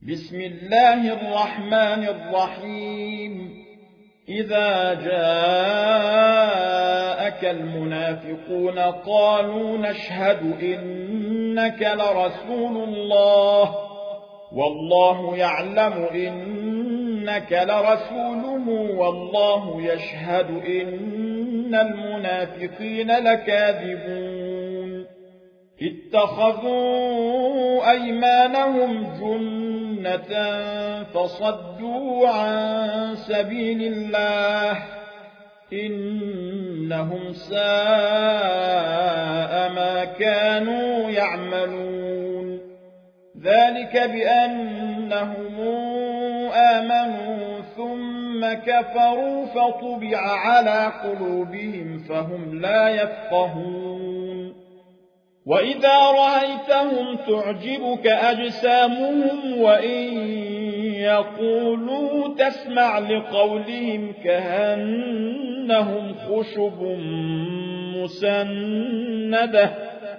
بسم الله الرحمن الرحيم إذا جاءك المنافقون قالوا نشهد إنك لرسول الله والله يعلم إنك لرسوله والله يشهد إن المنافقين لكاذبون اتخذوا أيمانهم جنة فصدوا عن سبيل الله إنهم ساء ما كانوا يعملون ذلك بأنهم آمنوا ثم كفروا فطبع على قلوبهم فهم لا يفقهون وإذا رأيتهم تعجبك أجسامهم وإن يقولوا تسمع لقولهم كأنهم خشب مسندة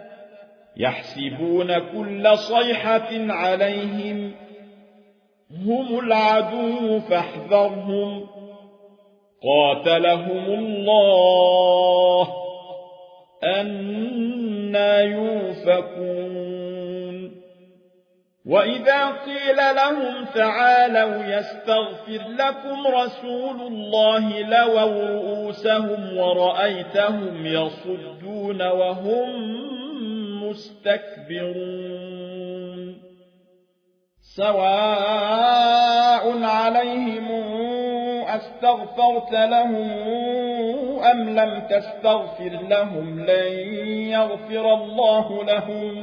يحسبون كل صيحة عليهم هم العدو فاحذرهم قاتلهم الله أنى يؤفكون وإذا قيل لهم تعالوا يستغفر لكم رسول الله لووا رؤوسهم ورأيتهم يصدون وهم مستكبرون سواء عليهم أستغفرت لهم أم لم تستغفر لهم لن يغفر الله لهم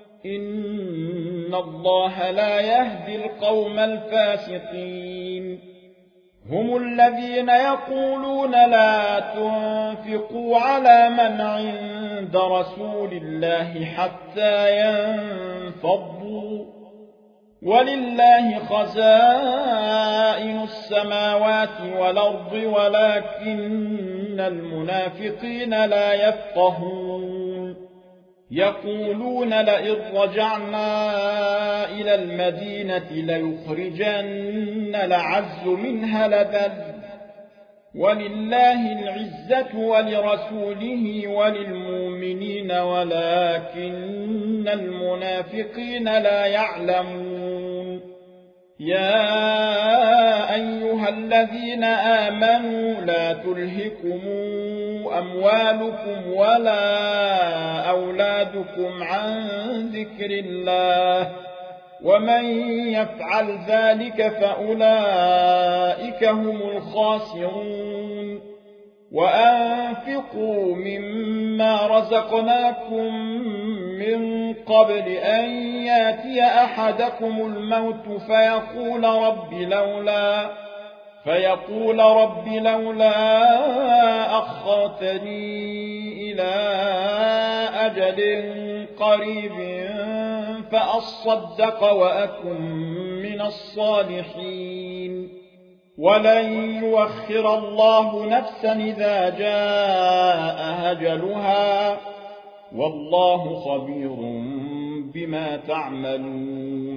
إن الله لا يهدي القوم الفاسقين هم الذين يقولون لا تنفقوا على من عند رسول الله حتى ينفضوا ولله خزائن السماوات والأرض ولكن المنافقين لا يفقهون يقولون لئن رجعنا إلى المدينة ليخرجن الأعز منها الأذل ولله العزة ولرسوله وللمؤمنين ولكن المنافقين لا يعلمون يا أيها الذين آمنوا لا تلهكم أموالكم ولا أولادكم عن ذكر الله ومن يفعل ذلك فأولئك هم الخاسرون وأنفقوا مما رزقناكم من قبل أن ياتي أحدكم الموت فيقول رب لولا أخرتني إلى أجل قريب فأصدق وأكن من الصالحين ولن يؤخر الله نفسا إذا جاء أجلها والله خبير بما تعملون